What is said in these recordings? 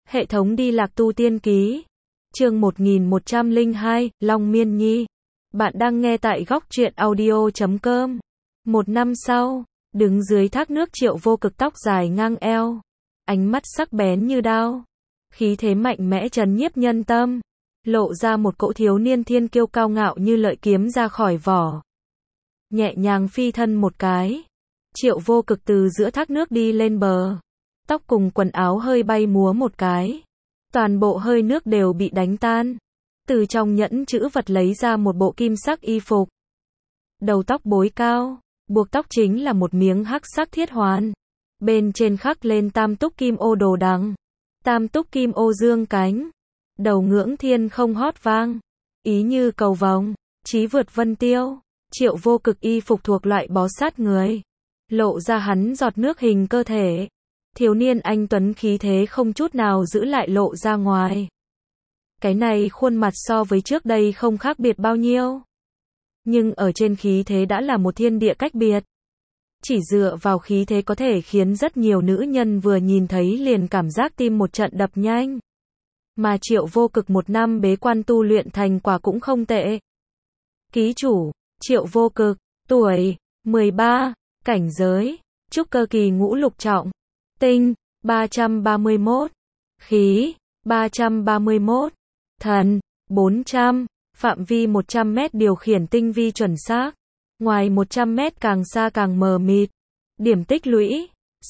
Hệ thống đi lạc tu tiên ký. Chương 1102, Long Miên Nhi. Bạn đang nghe tại góc truyện audio.com. Một năm sau, đứng dưới thác nước Triệu Vô Cực, tóc dài ngang eo, ánh mắt sắc bén như đao, khí thế mạnh mẽ trấn nhiếp nhân tâm, lộ ra một cỗ thiếu niên thiên kiêu cao ngạo như lợi kiếm ra khỏi vỏ. Nhẹ nhàng phi thân một cái, Triệu Vô Cực từ giữa thác nước đi lên bờ, tóc cùng quần áo hơi bay múa một cái, toàn bộ hơi nước đều bị đánh tan. Từ trong nhẫn chữ vật lấy ra một bộ kim sắc y phục, đầu tóc bối cao, buộc tóc chính là một miếng hắc sắc thiết hoàn, bên trên khắc lên tam túc kim ô đồ đằng, tam túc kim ô dương cánh, đầu ngưỡng thiên không hót vang, ý như cầu vồng, chí vượt vân tiêu. Triệu Vô Cực y phục thuộc loại bó sát người, lộ ra hắn giọt nước hình cơ thể, thiếu niên anh tuấn khí thế không chút nào giữ lại lộ ra ngoài. Cái này khuôn mặt so với trước đây không khác biệt bao nhiêu, nhưng ở trên khí thế đã là một thiên địa cách biệt. Chỉ dựa vào khí thế có thể khiến rất nhiều nữ nhân vừa nhìn thấy liền cảm giác tim một trận đập nhanh. Mà Triệu Vô Cực một năm bế quan tu luyện thành quả cũng không tệ. Ký chủ, Triệu Vô Cực, tuổi, 13, cảnh giới, trúc cơ kỳ ngũ lục trọng, tinh, 331, khí, 331, thần, 400, phạm vi 100 mét điều khiển tinh vi chuẩn xác, ngoài 100 mét càng xa càng mờ mịt, điểm tích lũy,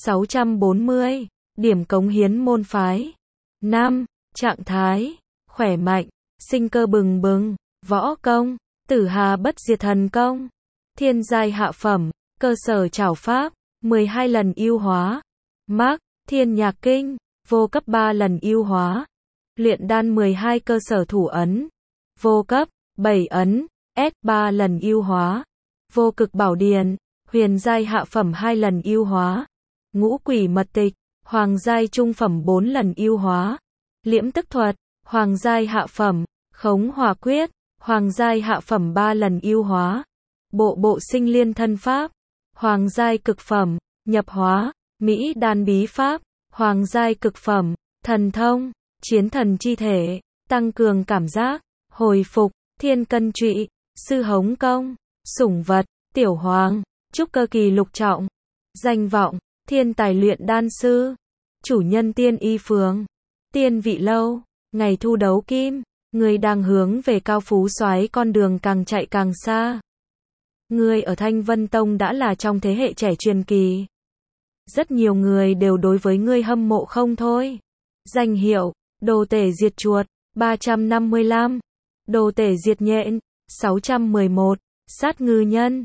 640, điểm cống hiến môn phái, 5, trạng thái, khỏe mạnh, sinh cơ bừng bừng, võ công, tử hà bất diệt thần công, thiên giai hạ phẩm, cơ sở trảo pháp, 12 lần ưu hóa, mác, thiên nhạc kinh, vô cấp 3 lần ưu hóa, luyện đan 12 cơ sở thủ ấn, vô cấp, 7 ấn, S 3 lần ưu hóa, vô cực bảo điển, huyền giai hạ phẩm 2 lần ưu hóa, ngũ quỷ mật tịch, hoàng giai trung phẩm 4 lần ưu hóa, liễm tức thuật, hoàng giai hạ phẩm, khống hỏa quyết, hoàng giai hạ phẩm 3 lần ưu hóa, bộ sinh liên thân pháp, hoàng giai cực phẩm, nhập hóa, mỹ đan bí pháp, hoàng giai cực phẩm, thần thông, chiến thần chi thể, tăng cường cảm giác, hồi phục, thiên cân trụy, sư hống công, sủng vật, tiểu hoàng, trúc cơ kỳ lục trọng, danh vọng, thiên tài luyện đan sư, chủ nhân tiên y phường, tiên vị lâu, ngày thu đấu kim, người đang hướng về cao phú soái con đường càng chạy càng xa. Người ở Thanh Vân Tông đã là trong thế hệ trẻ truyền kỳ. Rất nhiều người đều đối với ngươi hâm mộ không thôi. Danh hiệu, đồ tể diệt chuột, 355, đồ tể diệt nhện, 611, sát ngư nhân,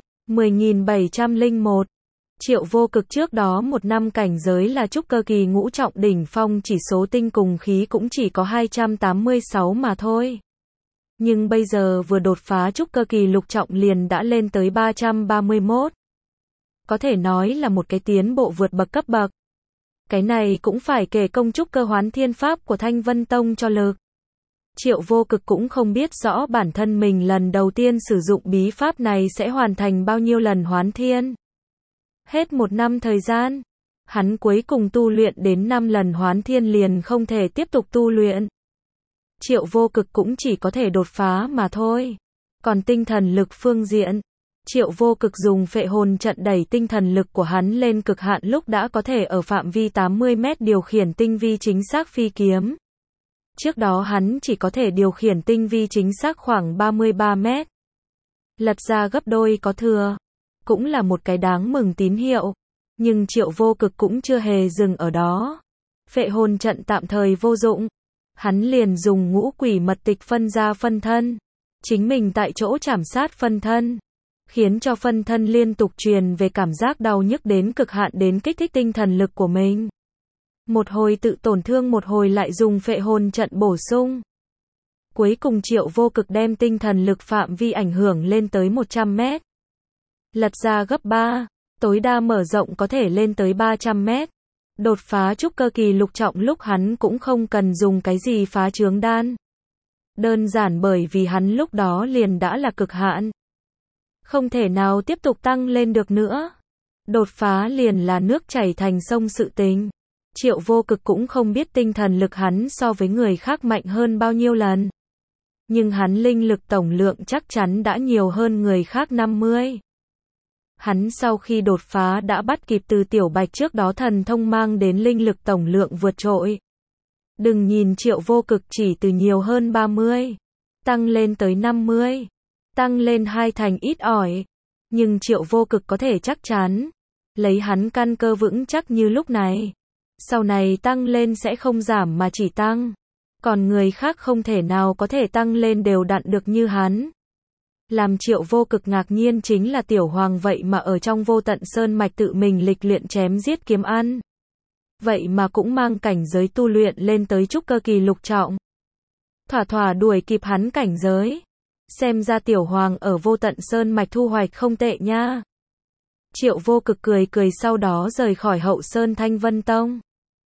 10.701. Triệu Vô Cực trước đó một năm cảnh giới là trúc cơ kỳ ngũ trọng đỉnh phong, chỉ số tinh cùng khí cũng chỉ có 286 mà thôi. Nhưng bây giờ vừa đột phá trúc cơ kỳ lục trọng liền đã lên tới 331. Có thể nói là một cái tiến bộ vượt bậc cấp bậc. Cái này cũng phải kể công trúc cơ hoán thiên pháp của Thanh Vân Tông cho lực. Triệu Vô Cực cũng không biết rõ bản thân mình lần đầu tiên sử dụng bí pháp này sẽ hoàn thành bao nhiêu lần hoán thiên. Hết một năm thời gian, hắn cuối cùng tu luyện đến 5 lần hoán thiên liền không thể tiếp tục tu luyện. Triệu Vô Cực cũng chỉ có thể đột phá mà thôi. Còn tinh thần lực phương diện, Triệu Vô Cực dùng phệ hồn trận đẩy tinh thần lực của hắn lên cực hạn lúc đã có thể ở phạm vi 80 mét điều khiển tinh vi chính xác phi kiếm. Trước đó hắn chỉ có thể điều khiển tinh vi chính xác khoảng 33 mét. Lật ra gấp đôi có thừa. Cũng là một cái đáng mừng tín hiệu. Nhưng Triệu Vô Cực cũng chưa hề dừng ở đó. Phệ hồn trận tạm thời vô dụng. Hắn liền dùng ngũ quỷ mật tịch phân ra phân thân. Chính mình tại chỗ trảm sát phân thân. Khiến cho phân thân liên tục truyền về cảm giác đau nhức đến cực hạn đến kích thích tinh thần lực của mình. Một hồi tự tổn thương một hồi lại dùng phệ hồn trận bổ sung. Cuối cùng Triệu Vô Cực đem tinh thần lực phạm vi ảnh hưởng lên tới 100 mét. Lật ra gấp 3, tối đa mở rộng có thể lên tới 300 mét. Đột phá trúc cơ kỳ lục trọng lúc hắn cũng không cần dùng cái gì phá chướng đan. Đơn giản bởi vì hắn lúc đó liền đã là cực hạn. Không thể nào tiếp tục tăng lên được nữa. Đột phá liền là nước chảy thành sông sự tình. Triệu Vô Cực cũng không biết tinh thần lực hắn so với người khác mạnh hơn bao nhiêu lần. Nhưng hắn linh lực tổng lượng chắc chắn đã nhiều hơn người khác 50. Hắn sau khi đột phá đã bắt kịp Từ Tiểu Bạch trước đó thần thông mang đến linh lực tổng lượng vượt trội. Đừng nhìn Triệu Vô Cực chỉ từ nhiều hơn 30, tăng lên tới 50, tăng lên 2 thành ít ỏi. Nhưng Triệu Vô Cực có thể chắc chắn, lấy hắn căn cơ vững chắc như lúc này, sau này tăng lên sẽ không giảm mà chỉ tăng. Còn người khác không thể nào có thể tăng lên đều đặn được như hắn. Làm Triệu Vô Cực ngạc nhiên chính là Tiểu Hoàng vậy mà ở trong Vô Tận Sơn Mạch tự mình lịch luyện chém giết kiếm ăn. Vậy mà cũng mang cảnh giới tu luyện lên tới trúc cơ kỳ lục trọng. Thỏa thỏa đuổi kịp hắn cảnh giới. Xem ra Tiểu Hoàng ở Vô Tận Sơn Mạch thu hoạch không tệ nha. Triệu Vô Cực cười cười sau đó rời khỏi Hậu Sơn Thanh Vân Tông.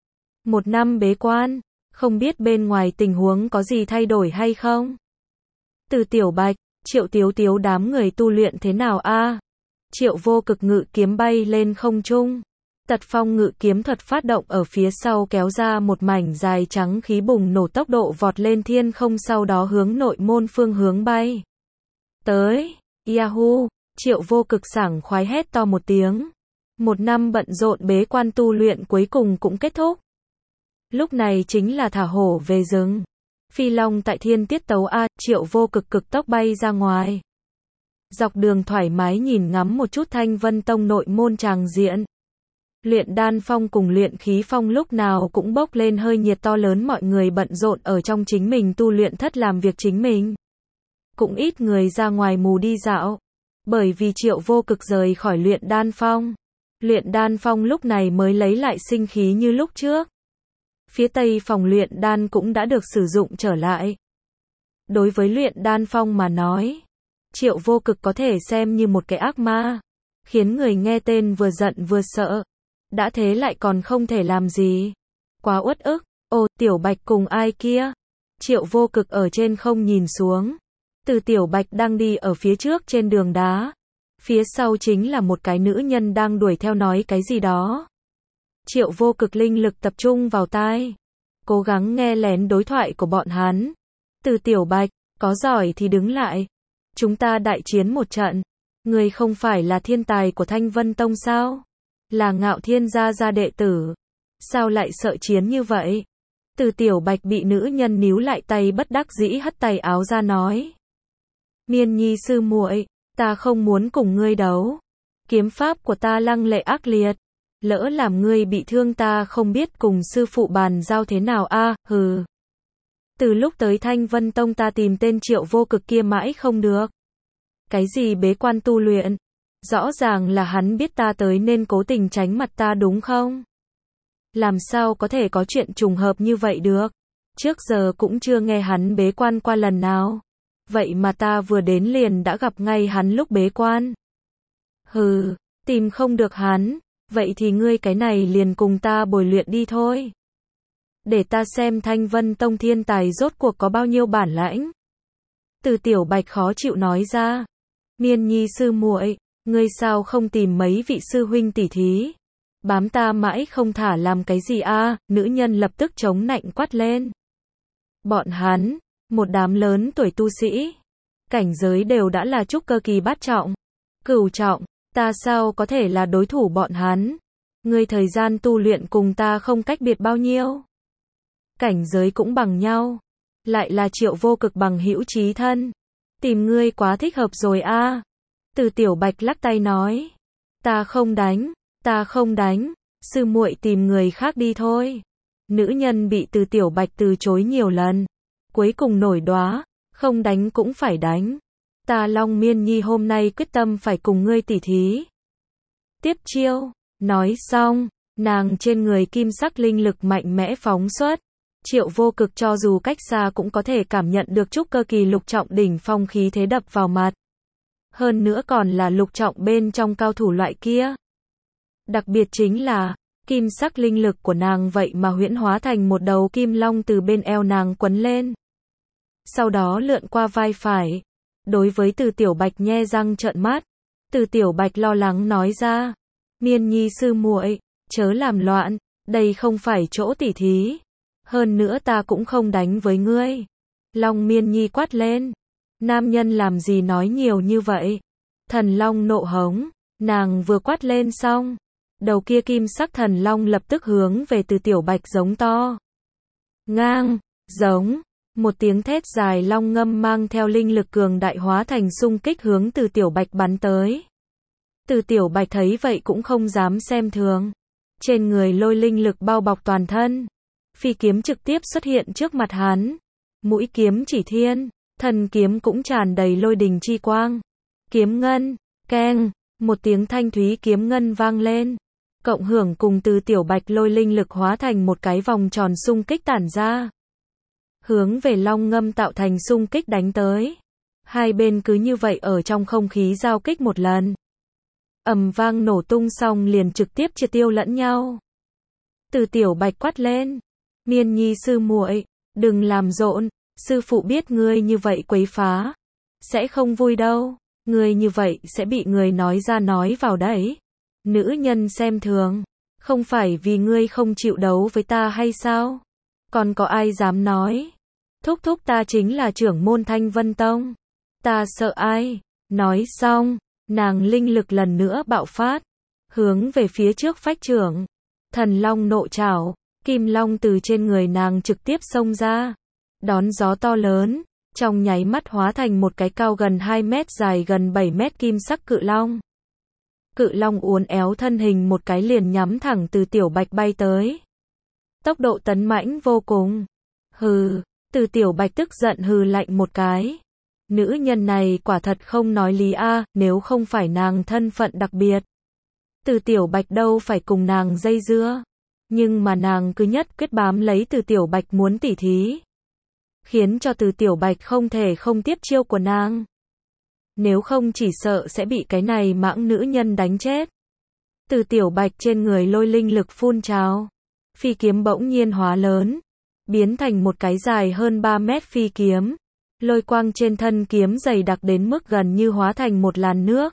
1 năm bế quan, không biết bên ngoài tình huống có gì thay đổi hay không? Từ Tiểu Bạch, Triệu Tiếu Tiếu đám người tu luyện thế nào a? Triệu Vô Cực ngự kiếm bay lên không trung. Tật phong ngự kiếm thuật phát động ở phía sau kéo ra một mảnh dài trắng khí bùng nổ tốc độ vọt lên thiên không sau đó hướng nội môn phương hướng bay. Tới, Yahoo, Triệu Vô Cực sảng khoái hét to một tiếng. 1 năm bận rộn bế quan tu luyện cuối cùng cũng kết thúc. Lúc này chính là thả hổ về rừng. Phi long tại thiên tiết tấu a, Triệu Vô Cực cực tốc bay ra ngoài. Dọc đường thoải mái nhìn ngắm một chút Thanh Vân Tông nội môn tràng diện. Luyện đan phong cùng luyện khí phong lúc nào cũng bốc lên hơi nhiệt to lớn, mọi người bận rộn ở trong chính mình tu luyện thất làm việc chính mình. Cũng ít người ra ngoài mù đi dạo. Bởi vì Triệu Vô Cực rời khỏi luyện đan phong. Luyện đan phong lúc này mới lấy lại sinh khí như lúc trước. Phía tây phòng luyện đan cũng đã được sử dụng trở lại. Đối với luyện đan phong mà nói, Triệu Vô Cực có thể xem như một cái ác ma, khiến người nghe tên vừa giận vừa sợ. Đã thế lại còn không thể làm gì. Quá uất ức. Ồ, Tiểu Bạch cùng ai kia? Triệu Vô Cực ở trên không nhìn xuống. Từ Tiểu Bạch đang đi ở phía trước trên đường đá. Phía sau chính là một cái nữ nhân đang đuổi theo nói cái gì đó. Triệu Vô Cực linh lực tập trung vào tai, cố gắng nghe lén đối thoại của bọn hắn. Từ Tiểu Bạch, có giỏi thì đứng lại. Chúng ta đại chiến một trận. Người không phải là thiên tài của Thanh Vân Tông sao? Là Ngạo Thiên gia đệ tử. Sao lại sợ chiến như vậy? Từ Tiểu Bạch bị nữ nhân níu lại tay bất đắc dĩ hất tay áo ra nói. Miên Nhi sư muội, ta không muốn cùng ngươi đấu. Kiếm pháp của ta lăng lệ ác liệt. Lỡ làm ngươi bị thương ta không biết cùng sư phụ bàn giao thế nào a, hừ. Từ lúc tới Thanh Vân Tông ta tìm tên Triệu Vô Cực kia mãi không được. Cái gì bế quan tu luyện? Rõ ràng là hắn biết ta tới nên cố tình tránh mặt ta đúng không? Làm sao có thể có chuyện trùng hợp như vậy được? Trước giờ cũng chưa nghe hắn bế quan qua lần nào. Vậy mà ta vừa đến liền đã gặp ngay hắn lúc bế quan. Hừ, tìm không được hắn. Vậy thì ngươi cái này liền cùng ta bồi luyện đi thôi. Để ta xem Thanh Vân Tông thiên tài rốt cuộc có bao nhiêu bản lãnh. Từ Tiểu Bạch khó chịu nói ra. Miên Nhi sư muội, ngươi sao không tìm mấy vị sư huynh tỷ thí? Bám ta mãi không thả làm cái gì a? Nữ nhân lập tức chống nạnh quát lên. Bọn hắn, một đám lớn tuổi tu sĩ, cảnh giới đều đã là trúc cơ kỳ bát trọng, cửu trọng. Ta sao có thể là đối thủ bọn hắn? Ngươi thời gian tu luyện cùng ta không cách biệt bao nhiêu. Cảnh giới cũng bằng nhau. Lại là Triệu Vô Cực bằng hữu chí thân. Tìm ngươi quá thích hợp rồi a. Từ Tiểu Bạch lắc tay nói. Ta không đánh. Sư muội tìm người khác đi thôi. Nữ nhân bị Từ Tiểu Bạch từ chối nhiều lần. Cuối cùng nổi đoá. Không đánh cũng phải đánh. Ta Long Miên Nhi hôm nay quyết tâm phải cùng ngươi tỉ thí. Tiếp chiêu. Nói xong, nàng trên người kim sắc linh lực mạnh mẽ phóng xuất. Triệu Vô Cực cho dù cách xa cũng có thể cảm nhận được trúc cơ kỳ lục trọng đỉnh phong khí thế đập vào mặt. Hơn nữa còn là lục trọng bên trong cao thủ loại kia. Đặc biệt chính là, kim sắc linh lực của nàng vậy mà huyễn hóa thành một đầu kim long từ bên eo nàng quấn lên. Sau đó lượn qua vai phải. Đối với Từ Tiểu Bạch nhe răng trợn mắt, Từ Tiểu Bạch lo lắng nói ra. Miên Nhi sư muội, chớ làm loạn, Đây không phải chỗ tỉ thí. Hơn nữa ta cũng không đánh với ngươi. Long Miên Nhi quát lên. Nam nhân làm gì nói nhiều như vậy? Thần Long nộ hống. Nàng vừa quát lên xong. Đầu kia kim sắc thần Long lập tức hướng về Từ Tiểu Bạch giống to. Ngang, giống. Một tiếng thét dài long ngâm mang theo linh lực cường đại hóa thành xung kích hướng Từ Tiểu Bạch bắn tới. Từ Tiểu Bạch thấy vậy cũng không dám xem thường. Trên người lôi linh lực bao bọc toàn thân. Phi kiếm trực tiếp xuất hiện trước mặt hắn. Mũi kiếm chỉ thiên, thần kiếm cũng tràn đầy lôi đình chi quang. Kiếm ngân, keng, một tiếng thanh thúy kiếm ngân vang lên. Cộng hưởng cùng Từ Tiểu Bạch lôi linh lực hóa thành một cái vòng tròn xung kích tản ra. Hướng về long ngâm tạo thành xung kích đánh tới. Hai bên cứ như vậy ở trong không khí giao kích một lần. Ầm vang nổ tung xong liền trực tiếp triệt tiêu lẫn nhau. Từ Tiểu Bạch quát lên. Miên Nhi sư muội, đừng làm rộn, sư phụ biết ngươi như vậy quấy phá. Sẽ không vui đâu, ngươi như vậy sẽ bị người nói ra nói vào đấy. Nữ nhân xem thường, không phải vì ngươi không chịu đấu với ta hay sao? Còn có ai dám nói? Thúc thúc ta chính là trưởng môn Thanh Vân Tông. Ta sợ ai? Nói xong, nàng linh lực lần nữa bạo phát, hướng về phía trước phách trưởng. Thần Long nộ trảo, kim long từ trên người nàng trực tiếp xông ra, đón gió to lớn, trong nháy mắt hóa thành một cái cao gần 2 mét dài gần 7 mét kim sắc cự long. Cự long uốn éo thân hình một cái liền nhắm thẳng Từ Tiểu Bạch bay tới. Tốc độ tấn mãnh vô cùng. Hừ, Từ Tiểu Bạch tức giận hừ lạnh một cái. Nữ nhân này quả thật không nói lý a, nếu không phải nàng thân phận đặc biệt. Từ Tiểu Bạch đâu phải cùng nàng dây dưa. Nhưng mà nàng cứ nhất quyết bám lấy Từ Tiểu Bạch muốn tỉ thí. Khiến cho Từ Tiểu Bạch không thể không tiếp chiêu của nàng. Nếu không chỉ sợ sẽ bị cái này mãng nữ nhân đánh chết. Từ Tiểu Bạch trên người lôi linh lực phun trào. Phi kiếm bỗng nhiên hóa lớn. Biến thành một cái dài hơn 3 mét phi kiếm. Lôi quang trên thân kiếm dày đặc đến mức gần như hóa thành một làn nước.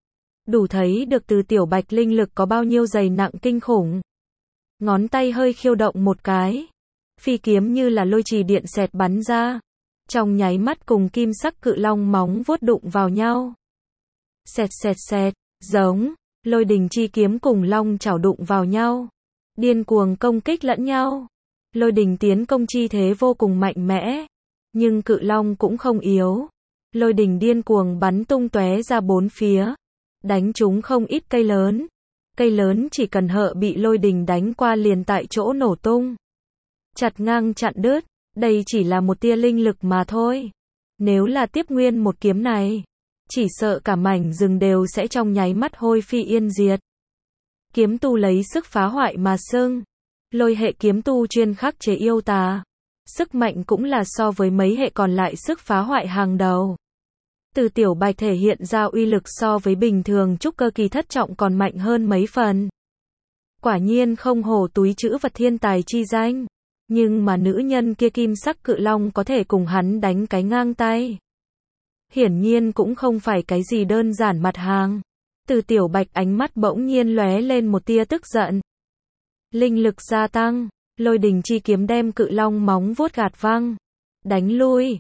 Đủ thấy được Từ Tiểu Bạch linh lực có bao nhiêu dày nặng kinh khủng. Ngón tay hơi khiêu động một cái. Phi kiếm như là lôi trì điện xẹt bắn ra. Trong nháy mắt cùng kim sắc cự long móng vuốt đụng vào nhau. Xẹt xẹt xẹt, giống, lôi đình chi kiếm cùng long chảo đụng vào nhau. Điên cuồng công kích lẫn nhau. Lôi đình tiến công chi thế vô cùng mạnh mẽ. Nhưng cự long cũng không yếu. Lôi đình điên cuồng bắn tung tóe ra bốn phía. Đánh trúng không ít cây lớn. Cây lớn chỉ cần hợ bị lôi đình đánh qua liền tại chỗ nổ tung. Chặt ngang chặn đứt. Đây chỉ là một tia linh lực mà thôi. Nếu là tiếp nguyên một kiếm này, chỉ sợ cả mảnh rừng đều sẽ trong nháy mắt hôi phi yên diệt. Kiếm tu lấy sức phá hoại mà xưng. Lôi hệ kiếm tu chuyên khắc chế yêu tà. Sức mạnh cũng là so với mấy hệ còn lại sức phá hoại hàng đầu. Từ Tiểu Bạch thể hiện ra uy lực so với bình thường trúc cơ kỳ thất trọng còn mạnh hơn mấy phần. Quả nhiên không hổ túi trữ vật thiên tài chi danh. Nhưng mà nữ nhân kia kim sắc cự long có thể cùng hắn đánh cái ngang tay. Hiển nhiên cũng không phải cái gì đơn giản mặt hàng. Từ Tiểu Bạch ánh mắt bỗng nhiên lóe lên một tia tức giận. Linh lực gia tăng, lôi đình chi kiếm đem cự long móng vuốt gạt văng. Đánh lui,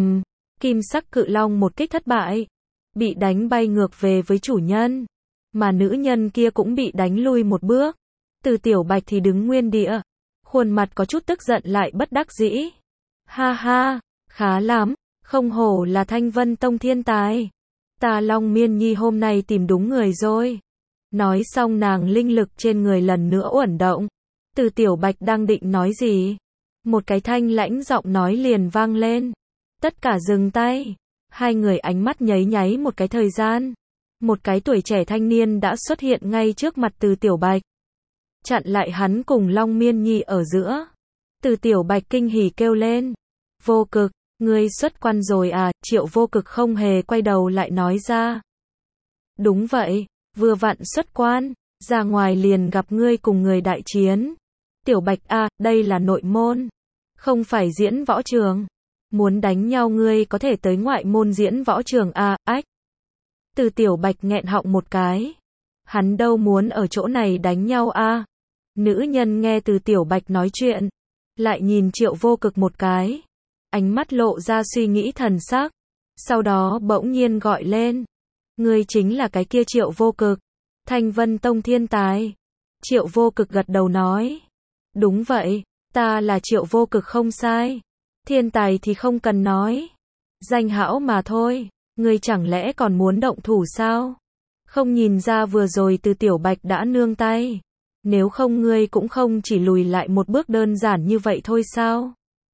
kim sắc cự long một kích thất bại. Bị đánh bay ngược về với chủ nhân. Mà nữ nhân kia cũng bị đánh lui một bước. Từ Tiểu Bạch thì đứng nguyên địa. Khuôn mặt có chút tức giận lại bất đắc dĩ. Ha ha, khá lắm, không hổ là Thanh Vân Tông thiên tài. Ta Long Miên Nhi hôm nay tìm đúng người rồi. Nói xong nàng linh lực trên người lần nữa uẩn động. Từ Tiểu Bạch đang định nói gì? Một cái thanh lãnh giọng nói liền vang lên. Tất cả dừng tay. Hai người ánh mắt nháy nháy một cái thời gian. Một cái tuổi trẻ thanh niên đã xuất hiện ngay trước mặt Từ Tiểu Bạch. Chặn lại hắn cùng Long Miên Nhi ở giữa. Từ Tiểu Bạch kinh hỉ kêu lên. Vô Cực, ngươi xuất quan rồi à? Triệu Vô Cực không hề quay đầu lại nói ra. Đúng vậy, vừa vặn xuất quan, ra ngoài liền gặp ngươi cùng người đại chiến. Tiểu Bạch à, đây là nội môn, không phải diễn võ trường. Muốn đánh nhau ngươi có thể tới ngoại môn diễn võ trường à, ách. Từ Tiểu Bạch nghẹn họng một cái. Hắn đâu muốn ở chỗ này đánh nhau à. Nữ nhân nghe Từ Tiểu Bạch nói chuyện, lại nhìn Triệu Vô Cực một cái, ánh mắt lộ ra suy nghĩ thần sắc, sau đó bỗng nhiên gọi lên, ngươi chính là cái kia Triệu Vô Cực, Thanh Vân Tông thiên tài. Triệu Vô Cực gật đầu nói, đúng vậy, ta là Triệu Vô Cực không sai, thiên tài thì không cần nói, danh hão mà thôi, ngươi chẳng lẽ còn muốn động thủ sao? Không nhìn ra vừa rồi Từ Tiểu Bạch đã nương tay, nếu không ngươi cũng không chỉ lùi lại một bước đơn giản như vậy thôi sao?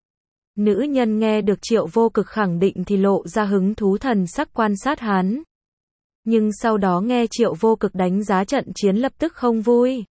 Nữ nhân nghe được Triệu Vô Cực khẳng định thì lộ ra hứng thú thần sắc quan sát hắn. Nhưng sau đó nghe Triệu Vô Cực đánh giá trận chiến lập tức không vui.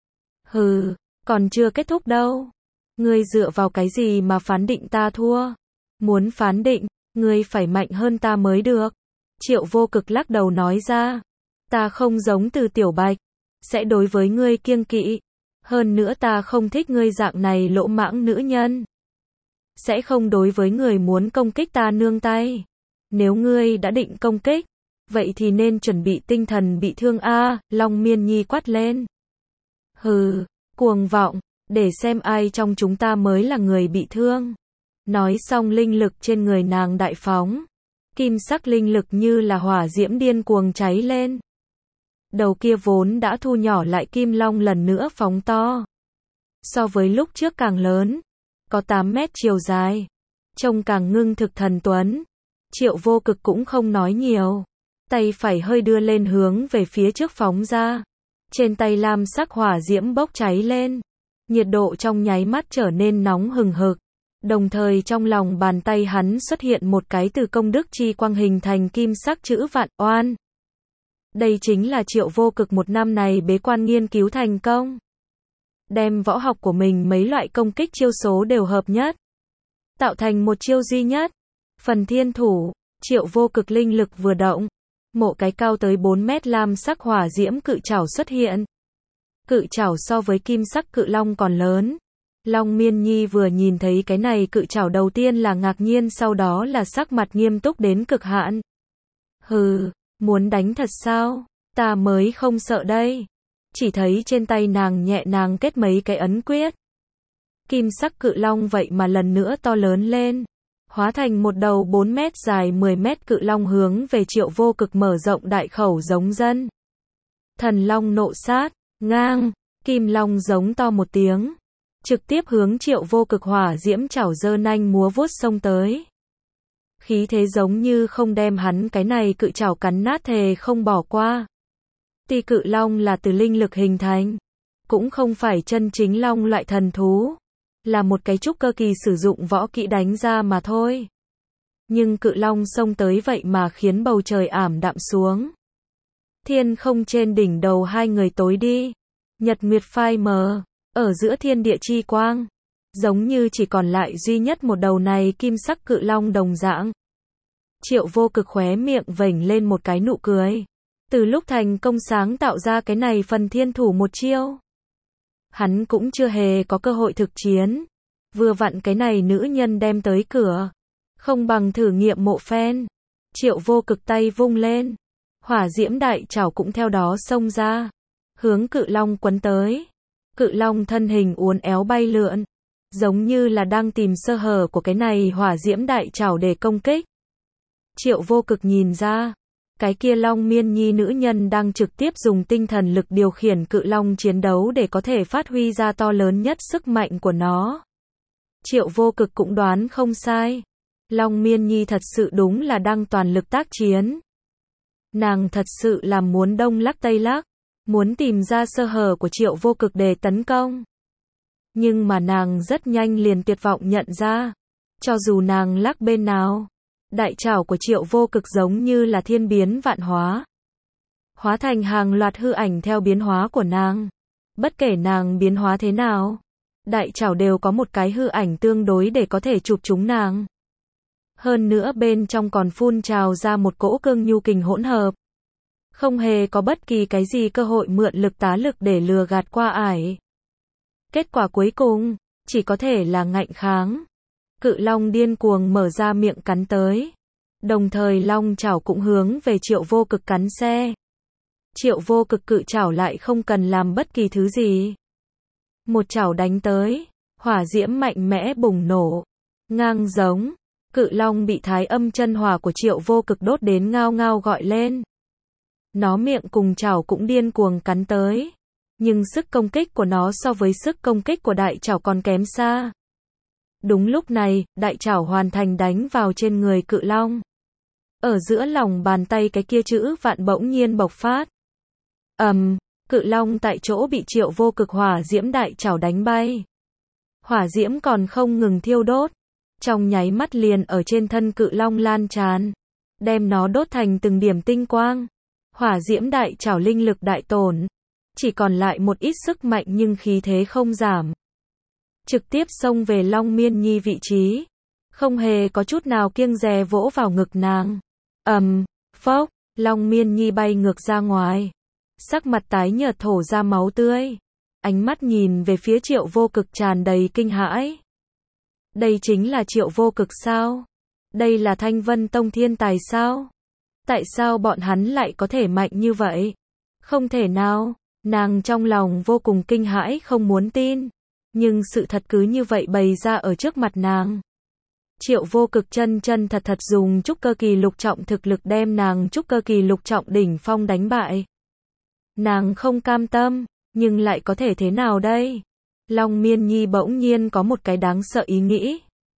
Hừ, còn chưa kết thúc đâu. Ngươi dựa vào cái gì mà phán định ta thua? Muốn phán định, ngươi phải mạnh hơn ta mới được. Triệu Vô Cực lắc đầu nói ra. Ta không giống Từ Tiểu Bạch, sẽ đối với ngươi kiêng kỵ. Hơn nữa ta không thích ngươi dạng này lỗ mãng nữ nhân. Sẽ không đối với người muốn công kích ta nương tay. Nếu ngươi đã định công kích, vậy thì nên chuẩn bị tinh thần bị thương a, Long Miên Nhi quát lên. Hừ, cuồng vọng, để xem ai trong chúng ta mới là người bị thương. Nói xong linh lực trên người nàng đại phóng. Kim sắc linh lực như là hỏa diễm điên cuồng cháy lên. Đầu kia vốn đã thu nhỏ lại kim long lần nữa phóng to. So với lúc trước càng lớn, có 8 mét chiều dài, trông càng ngưng thực thần tuấn. Triệu Vô Cực cũng không nói nhiều, tay phải hơi đưa lên hướng về phía trước phóng ra. Trên tay lam sắc hỏa diễm bốc cháy lên, nhiệt độ trong nháy mắt trở nên nóng hừng hực. Đồng thời trong lòng bàn tay hắn xuất hiện một cái từ công đức chi quang hình thành kim sắc chữ Vạn Oan. Đây chính là Triệu Vô Cực một năm này bế quan nghiên cứu thành công. Đem võ học của mình mấy loại công kích chiêu số đều hợp nhất, tạo thành một chiêu duy nhất. Phần thiên thủ, Triệu Vô Cực linh lực vừa động, một cái cao tới 4 mét lam sắc hỏa diễm cự trảo xuất hiện. Cự trảo so với kim sắc cự long còn lớn. Long Miên Nhi vừa nhìn thấy cái này cự trảo đầu tiên là ngạc nhiên, sau đó là sắc mặt nghiêm túc đến cực hạn. Hừ, muốn đánh thật sao? Ta mới không sợ đây. Chỉ thấy trên tay nàng nhẹ nàng kết mấy cái ấn quyết. Kim sắc cự long vậy mà lần nữa to lớn lên, hóa thành một đầu 4 mét dài 10 mét cự long hướng về Triệu Vô Cực mở rộng đại khẩu giống dân. Thần long nộ sát, ngang, kim long giống to một tiếng, trực tiếp hướng Triệu Vô Cực hỏa diễm chảo giơ nanh múa vuốt xông tới. Khí thế giống như không đem hắn cái này cự chảo cắn nát thề không bỏ qua. Tuy cự long là từ linh lực hình thành, cũng không phải chân chính long loại thần thú, là một cái trúc cơ kỳ sử dụng võ kỹ đánh ra mà thôi. Nhưng cự long xông tới vậy mà khiến bầu trời ảm đạm xuống. Thiên không trên đỉnh đầu hai người tối đi, nhật nguyệt phai mờ, ở giữa thiên địa chi quang, giống như chỉ còn lại duy nhất một đầu này kim sắc cự long đồng dạng. Triệu Vô Cực khóe miệng vểnh lên một cái nụ cười. Từ lúc thành công sáng tạo ra cái này phần thiên thủ một chiêu, hắn cũng chưa hề có cơ hội thực chiến. Vừa vặn cái này nữ nhân đem tới cửa, không bằng thử nghiệm một phen. Triệu Vô Cực tay vung lên, hỏa diễm đại trảo cũng theo đó xông ra, hướng cự long quấn tới. Cự long thân hình uốn éo bay lượn, giống như là đang tìm sơ hở của cái này hỏa diễm đại trảo để công kích. Triệu Vô Cực nhìn ra, cái kia Long Miên Nhi nữ nhân đang trực tiếp dùng tinh thần lực điều khiển cự long chiến đấu để có thể phát huy ra to lớn nhất sức mạnh của nó. Triệu Vô Cực cũng đoán không sai. Long Miên Nhi thật sự đúng là đang toàn lực tác chiến. Nàng thật sự là muốn đông lắc tây lắc, muốn tìm ra sơ hở của Triệu Vô Cực để tấn công. Nhưng mà nàng rất nhanh liền tuyệt vọng nhận ra, cho dù nàng lắc bên nào, đại trảo của Triệu Vô Cực giống như là thiên biến vạn hóa, hóa thành hàng loạt hư ảnh theo biến hóa của nàng. Bất kể nàng biến hóa thế nào, đại trảo đều có một cái hư ảnh tương đối để có thể chụp chúng nàng. Hơn nữa bên trong còn phun trào ra một cỗ cương nhu kình hỗn hợp. Không hề có bất kỳ cái gì cơ hội mượn lực tá lực để lừa gạt qua ải. Kết quả cuối cùng, chỉ có thể là ngạnh kháng. Cự long điên cuồng mở ra miệng cắn tới. Đồng thời long chảo cũng hướng về Triệu Vô Cực cắn xe. Triệu Vô Cực cự chảo lại không cần làm bất kỳ thứ gì. một chảo đánh tới, hỏa diễm mạnh mẽ bùng nổ, ngang giống, cự long bị thái âm chân hỏa của Triệu Vô Cực đốt đến ngao ngao gọi lên. Nó miệng cùng chảo cũng điên cuồng cắn tới, nhưng sức công kích của nó so với sức công kích của đại chảo còn kém xa. Đúng lúc này, đại chảo hoàn thành đánh vào trên người cự long. Ở giữa lòng bàn tay cái kia chữ vạn bỗng nhiên bộc phát. Cự long tại chỗ bị Triệu Vô Cực hỏa diễm đại chảo đánh bay. Hỏa diễm còn không ngừng thiêu đốt, trong nháy mắt liền ở trên thân cự long lan tràn, đem nó đốt thành từng điểm tinh quang. Hỏa diễm đại chảo linh lực đại tổn, chỉ còn lại một ít sức mạnh nhưng khí thế không giảm. Trực tiếp xông về Long Miên Nhi vị trí, không hề có chút nào kiêng dè vỗ vào ngực nàng. Phốc, Long Miên Nhi bay ngược ra ngoài, sắc mặt tái nhợt thổ ra máu tươi, ánh mắt nhìn về phía Triệu Vô Cực tràn đầy kinh hãi. Đây chính là Triệu Vô Cực sao? Đây là Thanh Vân Tông thiên tài sao? Tại sao bọn hắn lại có thể mạnh như vậy? Không thể nào, nàng trong lòng vô cùng kinh hãi không muốn tin, nhưng sự thật cứ như vậy bày ra ở trước mặt nàng. Triệu Vô Cực chân chân thật thật dùng trúc cơ kỳ lục trọng thực lực đem nàng trúc cơ kỳ lục trọng đỉnh phong đánh bại. Nàng không cam tâm, nhưng lại có thể thế nào đây? Long Miên Nhi bỗng nhiên có một cái đáng sợ ý nghĩ.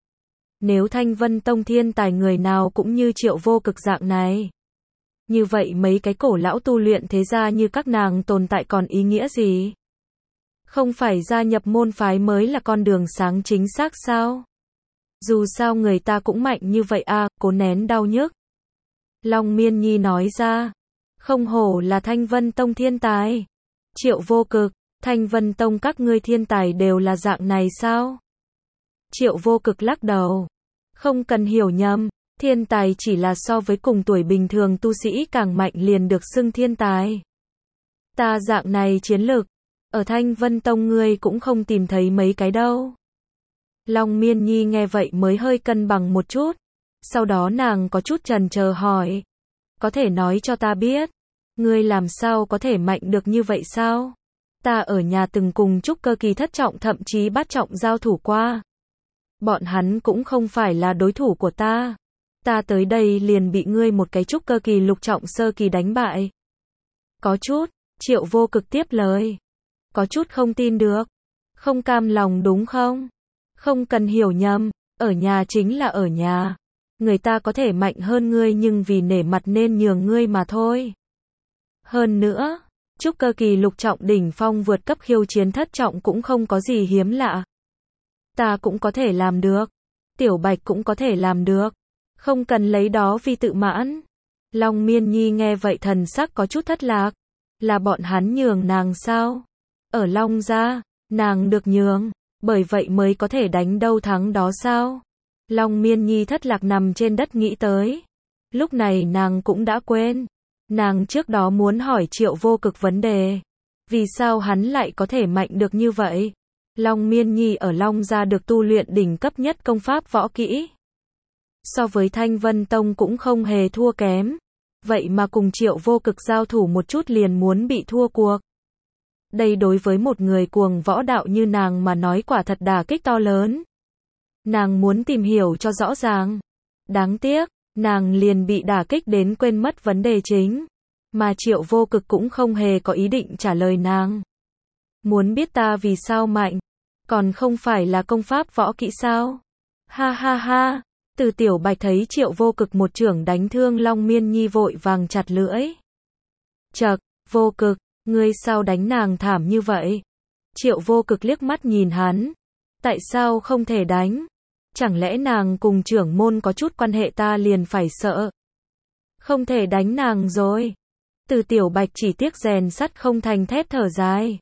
Nếu Thanh Vân Tông thiên tài người nào cũng như Triệu Vô Cực dạng này, như vậy mấy cái cổ lão tu luyện thế gia như các nàng tồn tại còn ý nghĩa gì? Không phải gia nhập môn phái mới là con đường sáng chính xác sao? Dù sao người ta cũng mạnh như vậy à, cố nén đau nhức. Long Miên Nhi nói ra, không hổ là Thanh Vân Tông thiên tài. Triệu Vô Cực, Thanh Vân Tông các ngươi thiên tài đều là dạng này sao? Triệu Vô Cực lắc đầu, không cần hiểu nhầm, thiên tài chỉ là so với cùng tuổi bình thường tu sĩ càng mạnh liền được xưng thiên tài. Ta dạng này chiến lực, ở Thanh Vân Tông ngươi cũng không tìm thấy mấy cái đâu. Long Miên Nhi nghe vậy mới hơi cân bằng một chút, sau đó nàng có chút chần chờ hỏi, có thể nói cho ta biết, ngươi làm sao có thể mạnh được như vậy sao? Ta ở nhà từng cùng trúc cơ kỳ thất trọng thậm chí bát trọng giao thủ qua. Bọn hắn cũng không phải là đối thủ của ta. Ta tới đây liền bị ngươi một cái trúc cơ kỳ lục trọng sơ kỳ đánh bại. Có chút, Triệu Vô Cực tiếp lời. Có chút không tin được. Không cam lòng đúng không? Không cần hiểu nhầm, ở nhà chính là ở nhà. Người ta có thể mạnh hơn ngươi nhưng vì nể mặt nên nhường ngươi mà thôi. Hơn nữa, trúc cơ kỳ lục trọng đỉnh phong vượt cấp khiêu chiến thất trọng cũng không có gì hiếm lạ. Ta cũng có thể làm được. Tiểu Bạch cũng có thể làm được. Không cần lấy đó vì tự mãn. Long Miên Nhi nghe vậy thần sắc có chút thất lạc. Là bọn hắn nhường nàng sao? Ở Long gia, nàng được nhường, bởi vậy mới có thể đánh đâu thắng đó sao? Long Miên Nhi thất lạc nằm trên đất nghĩ tới. Lúc này nàng cũng đã quên. Nàng trước đó muốn hỏi Triệu Vô Cực vấn đề. Vì sao hắn lại có thể mạnh được như vậy? Long Miên Nhi ở Long gia được tu luyện đỉnh cấp nhất công pháp võ kỹ. So với Thanh Vân Tông cũng không hề thua kém. Vậy mà cùng Triệu Vô Cực giao thủ một chút liền muốn bị thua cuộc. Đây đối với một người cuồng võ đạo như nàng mà nói quả thật đả kích to lớn. Nàng muốn tìm hiểu cho rõ ràng. Đáng tiếc, nàng liền bị đả kích đến quên mất vấn đề chính. Mà Triệu Vô Cực cũng không hề có ý định trả lời nàng. Muốn biết ta vì sao mạnh? Còn không phải là công pháp võ kỹ sao? Ha ha ha. Từ Tiểu Bạch thấy Triệu Vô Cực một chưởng đánh thương Long Miên Nhi vội vàng chặt lưỡi. Chậc, Vô Cực, ngươi sao đánh nàng thảm như vậy? Triệu Vô Cực liếc mắt nhìn hắn. Tại sao không thể đánh? Chẳng lẽ nàng cùng trưởng môn có chút quan hệ ta liền phải sợ? Không thể đánh nàng rồi. Từ Tiểu Bạch chỉ tiếc rèn sắt không thành thép thở dài.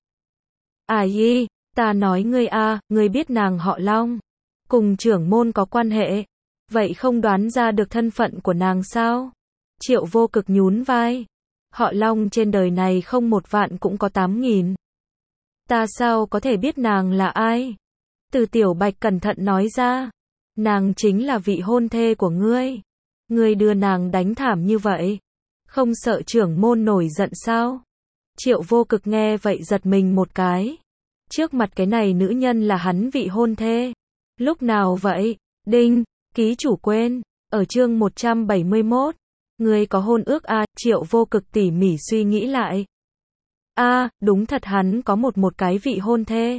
Ai, ta nói ngươi a, ngươi biết nàng họ Long, cùng trưởng môn có quan hệ, vậy không đoán ra được thân phận của nàng sao? Triệu Vô Cực nhún vai. Họ Long trên đời này không 1 vạn cũng có 8.000. Ta sao có thể biết nàng là ai? Từ Tiểu Bạch cẩn thận nói ra. Nàng chính là vị hôn thê của ngươi. Ngươi đưa nàng đánh thảm như vậy. Không sợ trưởng môn nổi giận sao? Triệu Vô Cực nghe vậy giật mình một cái. Trước mặt cái này nữ nhân là hắn vị hôn thê. Lúc nào vậy? Đinh, ký chủ quên, ở chương 171. Ngươi có hôn ước à? Triệu Vô Cực tỉ mỉ suy nghĩ lại. Đúng thật hắn có một cái vị hôn thê.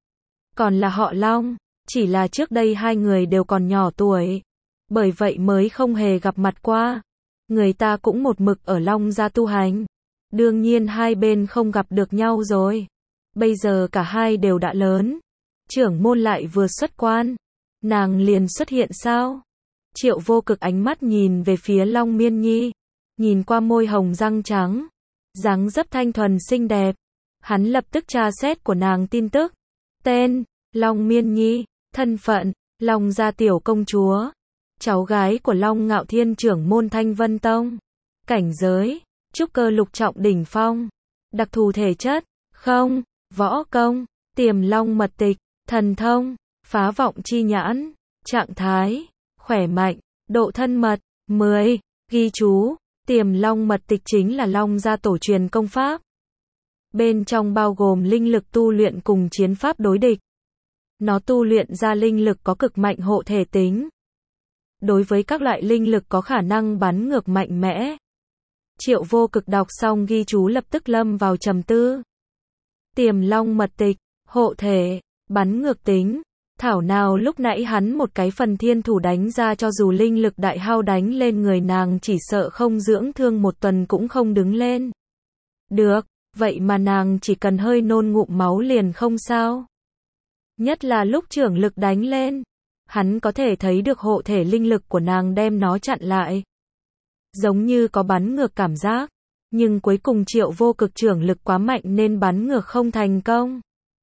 Còn là họ Long, chỉ là trước đây hai người đều còn nhỏ tuổi. Bởi vậy mới không hề gặp mặt qua. Người ta cũng một mực ở Long gia tu hành. Đương nhiên hai bên không gặp được nhau rồi. Bây giờ cả hai đều đã lớn. Trưởng môn lại vừa xuất quan. Nàng liền xuất hiện sao? Triệu Vô Cực ánh mắt nhìn về phía Long Miên Nhi. Nhìn qua môi hồng răng trắng. Dáng dấp thanh thuần xinh đẹp. Hắn lập tức tra xét của nàng tin tức. Tên, Long Miên Nhi. Thân phận, Long gia tiểu công chúa. Cháu gái của Long Ngạo Thiên trưởng môn Thanh Vân Tông. Cảnh giới, trúc cơ lục trọng đỉnh phong. Đặc thù thể chất, không, võ công, tiềm long mật tịch, thần thông, phá vọng chi nhãn, trạng thái, khỏe mạnh, độ thân mật, 10, ghi chú, tiềm long mật tịch chính là Long gia tổ truyền công pháp. Bên trong bao gồm linh lực tu luyện cùng chiến pháp đối địch. Nó tu luyện ra linh lực có cực mạnh hộ thể tính. Đối với các loại linh lực có khả năng bắn ngược mạnh mẽ. Triệu Vô Cực đọc xong ghi chú lập tức lâm vào trầm tư. Tiềm long mật tịch, hộ thể, bắn ngược tính. Thảo nào lúc nãy hắn một cái phần thiên thủ đánh ra cho dù linh lực đại hao đánh lên người nàng chỉ sợ không dưỡng thương một tuần cũng không đứng lên. Được, vậy mà nàng chỉ cần hơi nôn ngụm máu liền không sao. Nhất là lúc trưởng lực đánh lên. Hắn có thể thấy được hộ thể linh lực của nàng đem nó chặn lại. Giống như có bắn ngược cảm giác. Nhưng cuối cùng Triệu Vô Cực trưởng lực quá mạnh nên bắn ngược không thành công.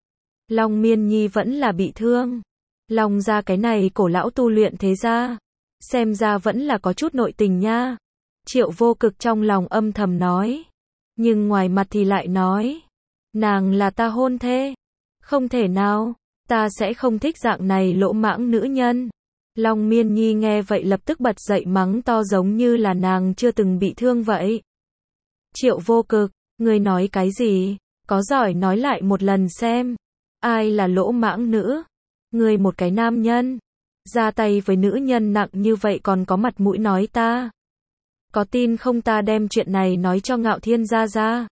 Long Miên Nhi vẫn là bị thương. Long gia cái này cổ lão tu luyện thế gia. Xem ra vẫn là có chút nội tình nha. Triệu Vô Cực trong lòng âm thầm nói. Nhưng ngoài mặt thì lại nói. Nàng là ta hôn thê. Không thể nào. Ta sẽ không thích dạng này lỗ mãng nữ nhân. Long Miên Nhi nghe vậy lập tức bật dậy mắng to giống như là nàng chưa từng bị thương vậy. Triệu Vô Cực, ngươi nói cái gì? Có giỏi nói lại một lần xem. Ai là lỗ mãng nữ? Ngươi một cái nam nhân. Ra tay với nữ nhân nặng như vậy còn có mặt mũi nói ta. Có tin không ta đem chuyện này nói cho Ngạo Thiên gia gia?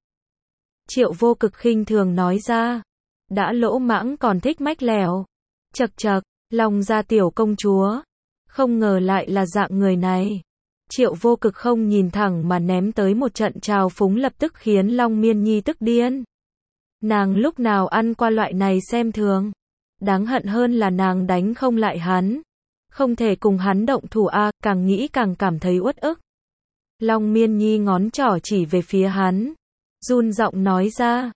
Triệu Vô Cực khinh thường nói ra. Đã lỗ mãng còn thích mách lẻo. Chậc chậc, Long gia tiểu công chúa. Không ngờ lại là dạng người này. Triệu Vô Cực không nhìn thẳng mà ném tới một trận trào phúng lập tức khiến Long Miên Nhi tức điên. Nàng lúc nào ăn qua loại này xem thường. Đáng hận hơn là nàng đánh không lại hắn. Không thể cùng hắn động thủ càng nghĩ càng cảm thấy uất ức. Long Miên Nhi ngón trỏ chỉ về phía hắn. Run giọng nói ra,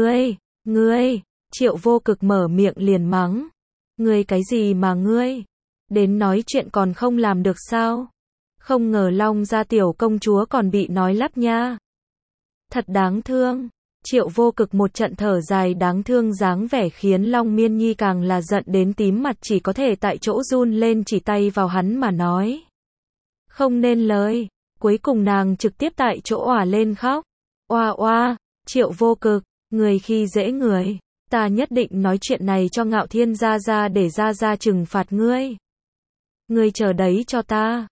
ngươi. Triệu Vô Cực mở miệng liền mắng. Ngươi cái gì mà ngươi? Đến nói chuyện còn không làm được sao? Không ngờ Long gia tiểu công chúa còn bị nói lắp nha. Thật đáng thương. Triệu Vô Cực một trận thở dài đáng thương dáng vẻ khiến Long Miên Nhi càng là giận đến tím mặt chỉ có thể tại chỗ run lên chỉ tay vào hắn mà nói. Không nên lời. Cuối cùng nàng trực tiếp tại chỗ òa lên khóc. Oa, Triệu Vô Cực, người khi dễ người. Ta nhất định nói chuyện này cho Ngạo Thiên gia gia để gia gia trừng phạt ngươi. Ngươi chờ đấy cho ta.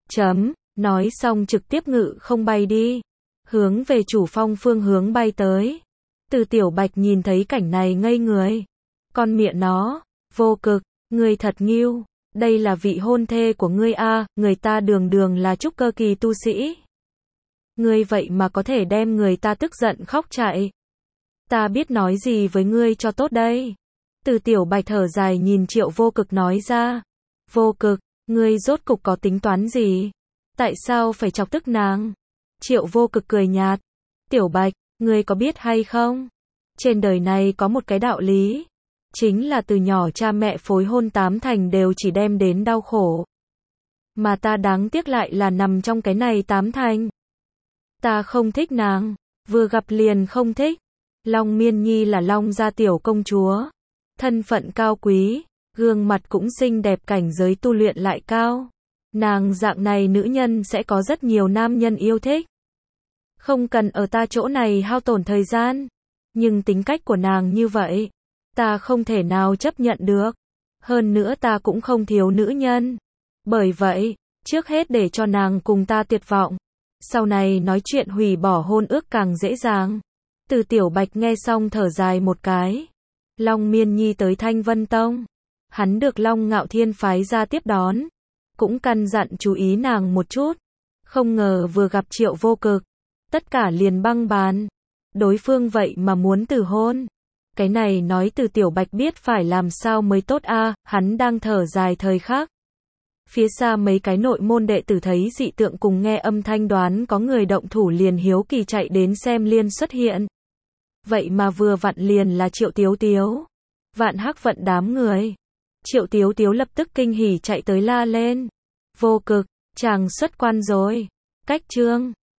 Nói xong trực tiếp ngự không bay đi. Hướng về chủ phong phương hướng bay tới. Từ Tiểu Bạch nhìn thấy cảnh này ngây người. Con miệng nó, Vô Cực, ngươi thật nghiêu. Đây là vị hôn thê của ngươi người ta đường là trúc cơ kỳ tu sĩ. Ngươi vậy mà có thể đem người ta tức giận khóc chạy. Ta biết nói gì với ngươi cho tốt đây. Từ Tiểu Bạch thở dài nhìn Triệu Vô Cực nói ra. Vô Cực, ngươi rốt cục có tính toán gì? Tại sao phải chọc tức nàng? Triệu Vô Cực cười nhạt. Tiểu Bạch, ngươi có biết hay không? Trên đời này có một cái đạo lý. Chính là từ nhỏ cha mẹ phối hôn 8 thành đều chỉ đem đến đau khổ. Mà ta đáng tiếc lại là nằm trong cái này 8 thành. Ta không thích nàng. Vừa gặp liền không thích. Long Miên Nhi là Long gia tiểu công chúa. Thân phận cao quý. Gương mặt cũng xinh đẹp cảnh giới tu luyện lại cao. Nàng dạng này nữ nhân sẽ có rất nhiều nam nhân yêu thích. Không cần ở ta chỗ này hao tổn thời gian. Nhưng tính cách của nàng như vậy. Ta không thể nào chấp nhận được. Hơn nữa ta cũng không thiếu nữ nhân. Bởi vậy, trước hết để cho nàng cùng ta tuyệt vọng. Sau này nói chuyện hủy bỏ hôn ước càng dễ dàng. Từ Tiểu Bạch nghe xong thở dài một cái. Long Miên Nhi tới Thanh Vân Tông. Hắn được Long Ngạo Thiên phái ra tiếp đón. Cũng căn dặn chú ý nàng một chút. Không ngờ vừa gặp Triệu Vô Cực. Tất cả liền băng bàn. Đối phương vậy mà muốn từ hôn. Cái này nói Từ Tiểu Bạch biết phải làm sao mới tốt a. Hắn đang thở dài thời khắc. Phía xa mấy cái nội môn đệ tử thấy dị tượng cùng nghe âm thanh đoán có người động thủ liền hiếu kỳ chạy đến xem liên xuất hiện. Vậy mà vừa vặn liền là Triệu Tiếu Tiếu. Vạn Hắc vận đám người. Triệu Tiếu Tiếu lập tức kinh hỉ chạy tới la lên. Vô Cực, chàng xuất quan rồi. Cách chương